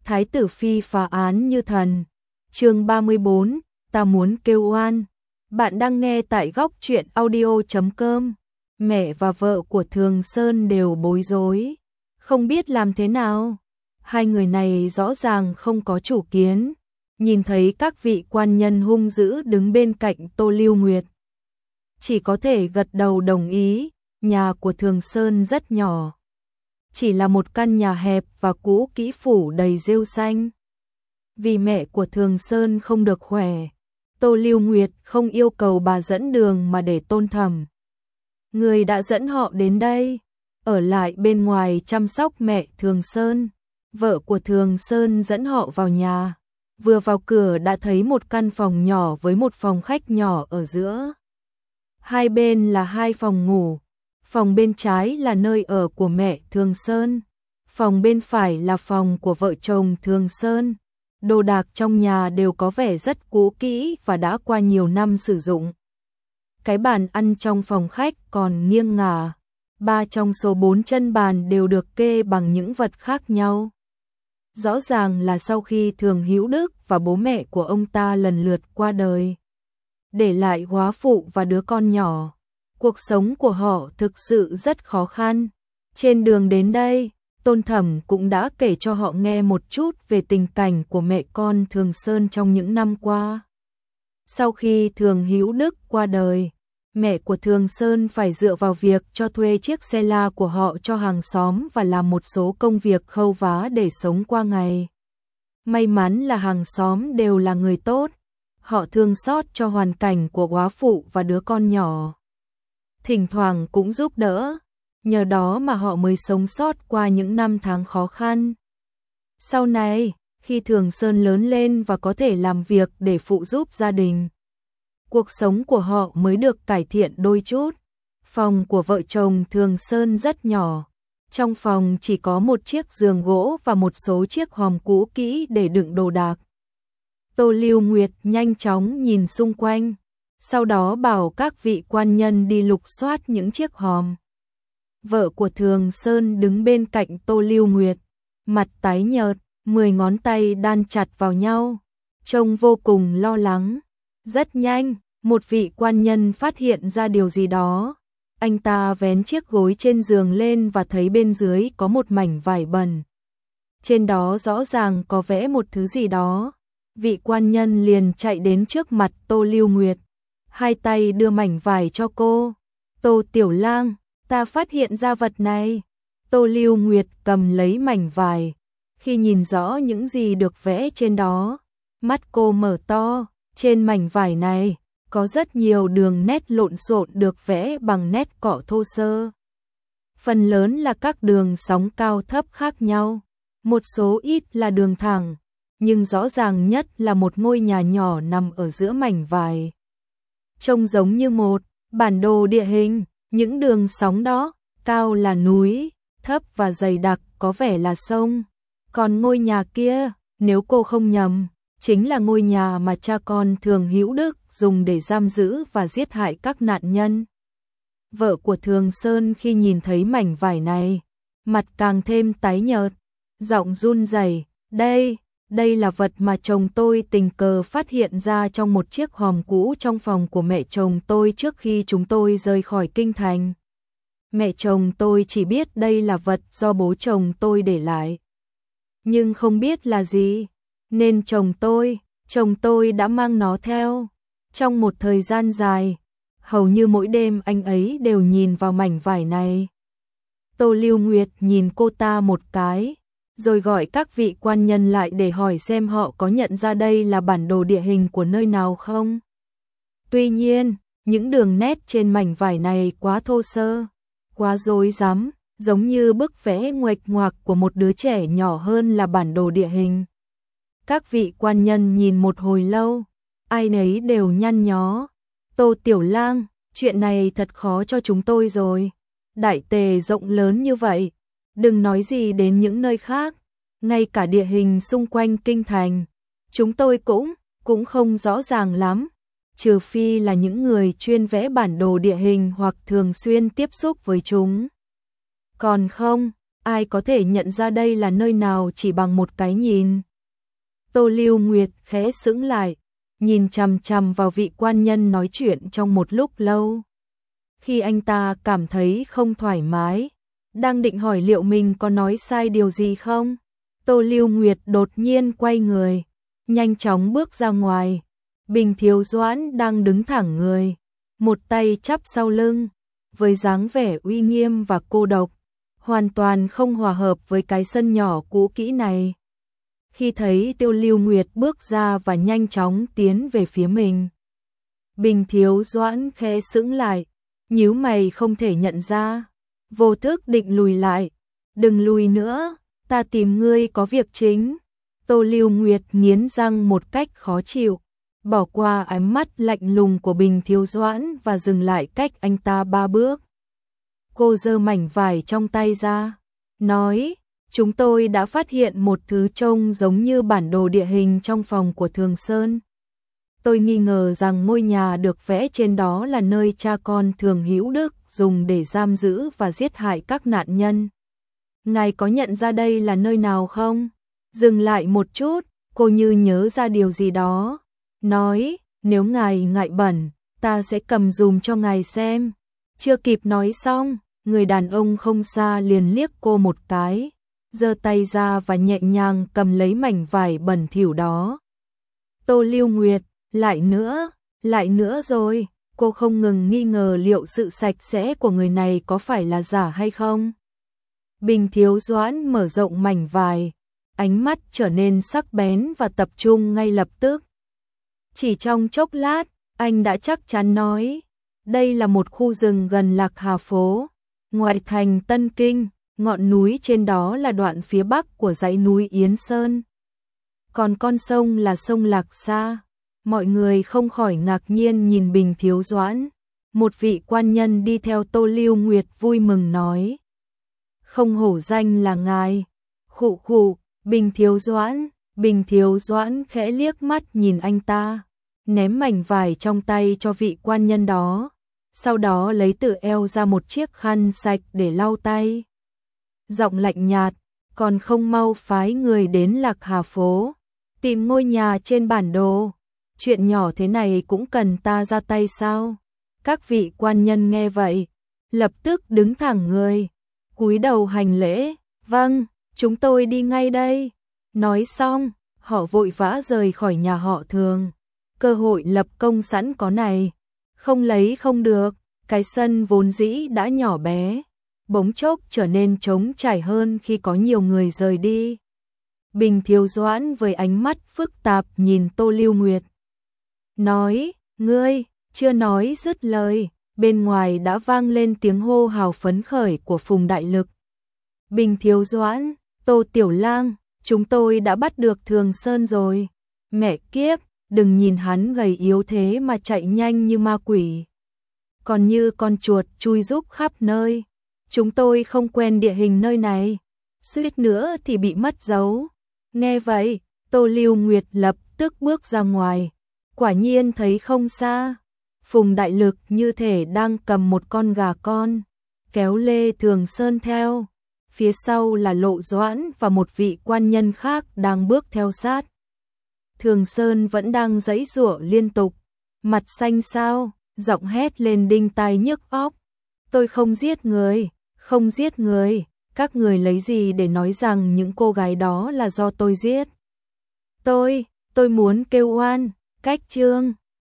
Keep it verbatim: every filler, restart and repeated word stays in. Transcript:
Thái tử phi phá án như thần. Chương ba mươi bốn, ta muốn kêu oan. Bạn đang nghe tại góc truyện audio chấm com. Mẹ và vợ của Thường Sơn đều bối rối, không biết làm thế nào. Hai người này rõ ràng không có chủ kiến. Nhìn thấy các vị quan nhân hung dữ đứng bên cạnh Tô Lưu Nguyệt, chỉ có thể gật đầu đồng ý. Nhà của Thường Sơn rất nhỏ, chỉ là một căn nhà hẹp và cũ kỹ phủ đầy rêu xanh. Vì mẹ của Thường Sơn không được khỏe, Tô Lưu Nguyệt không yêu cầu bà dẫn đường mà để Tôn Thẩm, người đã dẫn họ đến đây, ở lại bên ngoài chăm sóc mẹ Thường Sơn. Vợ của Thường Sơn dẫn họ vào nhà. Vừa vào cửa đã thấy một căn phòng nhỏ với một phòng khách nhỏ ở giữa. Hai bên là hai phòng ngủ. Phòng bên trái là nơi ở của mẹ Thường Sơn. Phòng bên phải là phòng của vợ chồng Thường Sơn. Đồ đạc trong nhà đều có vẻ rất cũ kỹ và đã qua nhiều năm sử dụng. Cái bàn ăn trong phòng khách còn nghiêng ngả. Ba trong số bốn chân bàn đều được kê bằng những vật khác nhau. Rõ ràng là sau khi Thường Hữu Đức và bố mẹ của ông ta lần lượt qua đời, để lại góa phụ và đứa con nhỏ. Cuộc sống của họ thực sự rất khó khăn. Trên đường đến đây, Tôn Thẩm cũng đã kể cho họ nghe một chút về tình cảnh của mẹ con Thường Sơn trong những năm qua. Sau khi Thường Hữu Đức qua đời, mẹ của Thường Sơn phải dựa vào việc cho thuê chiếc xe la của họ cho hàng xóm và làm một số công việc khâu vá để sống qua ngày. May mắn là hàng xóm đều là người tốt, họ thương xót cho hoàn cảnh của góa phụ và đứa con nhỏ, thỉnh thoảng cũng giúp đỡ, nhờ đó mà họ mới sống sót qua những năm tháng khó khăn. Sau này, khi Thường Sơn lớn lên và có thể làm việc để phụ giúp gia đình, cuộc sống của họ mới được cải thiện đôi chút. Phòng của vợ chồng Thường Sơn rất nhỏ. Trong phòng chỉ có một chiếc giường gỗ và một số chiếc hòm cũ kỹ để đựng đồ đạc. Tô Lưu Nguyệt nhanh chóng nhìn xung quanh, sau đó bảo các vị quan nhân đi lục soát những chiếc hòm. Vợ của Thường Sơn đứng bên cạnh Tô Lưu Nguyệt, mặt tái nhợt, mười ngón tay đan chặt vào nhau, trông vô cùng lo lắng. Rất nhanh, một vị quan nhân phát hiện ra điều gì đó. Anh ta vén chiếc gối trên giường lên và thấy bên dưới có một mảnh vải bẩn. Trên đó rõ ràng có vẽ một thứ gì đó. Vị quan nhân liền chạy đến trước mặt Tô Lưu Nguyệt, hai tay đưa mảnh vải cho cô. Tô tiểu lang, ta phát hiện ra vật này. Tô Lưu Nguyệt cầm lấy mảnh vải. Khi nhìn rõ những gì được vẽ trên đó, mắt cô mở to. Trên mảnh vải này, có rất nhiều đường nét lộn xộn được vẽ bằng nét cọ thô sơ. Phần lớn là các đường sóng cao thấp khác nhau, một số ít là đường thẳng, nhưng rõ ràng nhất là một ngôi nhà nhỏ nằm ở giữa mảnh vải. Trông giống như một bản đồ địa hình, những đường sóng đó, cao là núi, thấp và dày đặc có vẻ là sông. Còn ngôi nhà kia, nếu cô không nhầm, chính là ngôi nhà mà cha con Thường Hữu Đức dùng để giam giữ và giết hại các nạn nhân. Vợ của Thường Sơn khi nhìn thấy mảnh vải này, mặt càng thêm tái nhợt, giọng run rẩy, đây, đây là vật mà chồng tôi tình cờ phát hiện ra trong một chiếc hòm cũ trong phòng của mẹ chồng tôi trước khi chúng tôi rời khỏi kinh thành. Mẹ chồng tôi chỉ biết đây là vật do bố chồng tôi để lại, nhưng không biết là gì. Nên chồng tôi, chồng tôi đã mang nó theo. Trong một thời gian dài, hầu như mỗi đêm anh ấy đều nhìn vào mảnh vải này. Tô Lưu Nguyệt nhìn cô ta một cái, rồi gọi các vị quan nhân lại để hỏi xem họ có nhận ra đây là bản đồ địa hình của nơi nào không. Tuy nhiên, những đường nét trên mảnh vải này quá thô sơ, quá rối rắm, giống như bức vẽ nguệch ngoạc của một đứa trẻ nhỏ hơn là bản đồ địa hình. Các vị quan nhân nhìn một hồi lâu, ai nấy đều nhăn nhó. Tô tiểu lang, chuyện này thật khó cho chúng tôi rồi. Đại Tề rộng lớn như vậy, đừng nói gì đến những nơi khác, ngay cả địa hình xung quanh kinh thành, chúng tôi cũng, cũng không rõ ràng lắm. Trừ phi là những người chuyên vẽ bản đồ địa hình hoặc thường xuyên tiếp xúc với chúng. Còn không, ai có thể nhận ra đây là nơi nào chỉ bằng một cái nhìn. Tô Lưu Nguyệt khẽ sững lại, nhìn chằm chằm vào vị quan nhân nói chuyện trong một lúc lâu. Khi anh ta cảm thấy không thoải mái, đang định hỏi liệu mình có nói sai điều gì không, Tô Lưu Nguyệt đột nhiên quay người, nhanh chóng bước ra ngoài. Bình Thiếu Doãn đang đứng thẳng người, một tay chắp sau lưng, với dáng vẻ uy nghiêm và cô độc, hoàn toàn không hòa hợp với cái sân nhỏ cũ kỹ này. Khi thấy Tô Lưu Nguyệt bước ra và nhanh chóng tiến về phía mình, Bình Thiếu Doãn khẽ sững lại, nhíu mày không thể nhận ra, vô thức định lùi lại. Đừng lùi nữa, ta tìm ngươi có việc chính. Tô Lưu Nguyệt nghiến răng một cách khó chịu, bỏ qua ánh mắt lạnh lùng của Bình Thiếu Doãn và dừng lại cách anh ta ba bước. Cô giơ mảnh vải trong tay ra, nói, chúng tôi đã phát hiện một thứ trông giống như bản đồ địa hình trong phòng của Thường Sơn. Tôi nghi ngờ rằng ngôi nhà được vẽ trên đó là nơi cha con Thường Hữu Đức dùng để giam giữ và giết hại các nạn nhân. Ngài có nhận ra đây là nơi nào không? Dừng lại một chút, cô như nhớ ra điều gì đó, nói, nếu ngài ngại bẩn, ta sẽ cầm dùm cho ngài xem. Chưa kịp nói xong, người đàn ông không xa liền liếc cô một cái, giơ tay ra và nhẹ nhàng cầm lấy mảnh vải bẩn thỉu đó. Tô Lưu Nguyệt, lại nữa, lại nữa rồi, cô không ngừng nghi ngờ liệu sự sạch sẽ của người này có phải là giả hay không. Bình Thiếu Doãn mở rộng mảnh vải, ánh mắt trở nên sắc bén và tập trung ngay lập tức. Chỉ trong chốc lát, anh đã chắc chắn nói, đây là một khu rừng gần Lạc Hà Phố, ngoại thành Tân Kinh, ngọn núi trên đó là đoạn phía bắc của dãy núi Yến Sơn. Còn con sông là sông Lạc Sa. Mọi người không khỏi ngạc nhiên nhìn Bình Thiếu Doãn. Một vị quan nhân đi theo Tô Lưu Nguyệt vui mừng nói, không hổ danh là ngài. Khụ khụ, Bình Thiếu Doãn. Bình Thiếu Doãn khẽ liếc mắt nhìn anh ta, ném mảnh vải trong tay cho vị quan nhân đó, sau đó lấy từ eo ra một chiếc khăn sạch để lau tay. Giọng lạnh nhạt, còn không mau phái người đến Lạc Hà Phố, tìm ngôi nhà trên bản đồ. Chuyện nhỏ thế này cũng cần ta ra tay sao? Các vị quan nhân nghe vậy, lập tức đứng thẳng người, cúi đầu hành lễ, vâng, chúng tôi đi ngay đây. Nói xong, họ vội vã rời khỏi nhà họ Thường. Cơ hội lập công sẵn có này, không lấy không được. Cái sân vốn dĩ đã nhỏ bé, bỗng chốc trở nên trống trải hơn khi có nhiều người rời đi. Bình Thiếu Doãn với ánh mắt phức tạp nhìn Tô Lưu Nguyệt, nói, ngươi, chưa nói dứt lời, bên ngoài đã vang lên tiếng hô hào phấn khởi của Phùng Đại Lực. Bình Thiếu Doãn, Tô Tiểu Lang, chúng tôi đã bắt được Thường Sơn rồi. Mẹ kiếp, đừng nhìn hắn gầy yếu thế mà chạy nhanh như ma quỷ, còn như con chuột chui rúc khắp nơi. Chúng tôi không quen địa hình nơi này, suýt nữa thì bị mất dấu. Nghe vậy, Tô Lưu Nguyệt lập tức bước ra ngoài, quả nhiên thấy không xa, Phùng Đại Lực như thể đang cầm một con gà con, kéo Lê Thường Sơn theo. Phía sau là Lộ Doãn và một vị quan nhân khác đang bước theo sát. Thường Sơn vẫn đang giãy giụa liên tục, mặt xanh xao, giọng hét lên đinh tai nhức óc. Tôi không giết người, không giết người, các người lấy gì để nói rằng những cô gái đó là do tôi giết? Tôi, tôi muốn kêu oan, cách chương.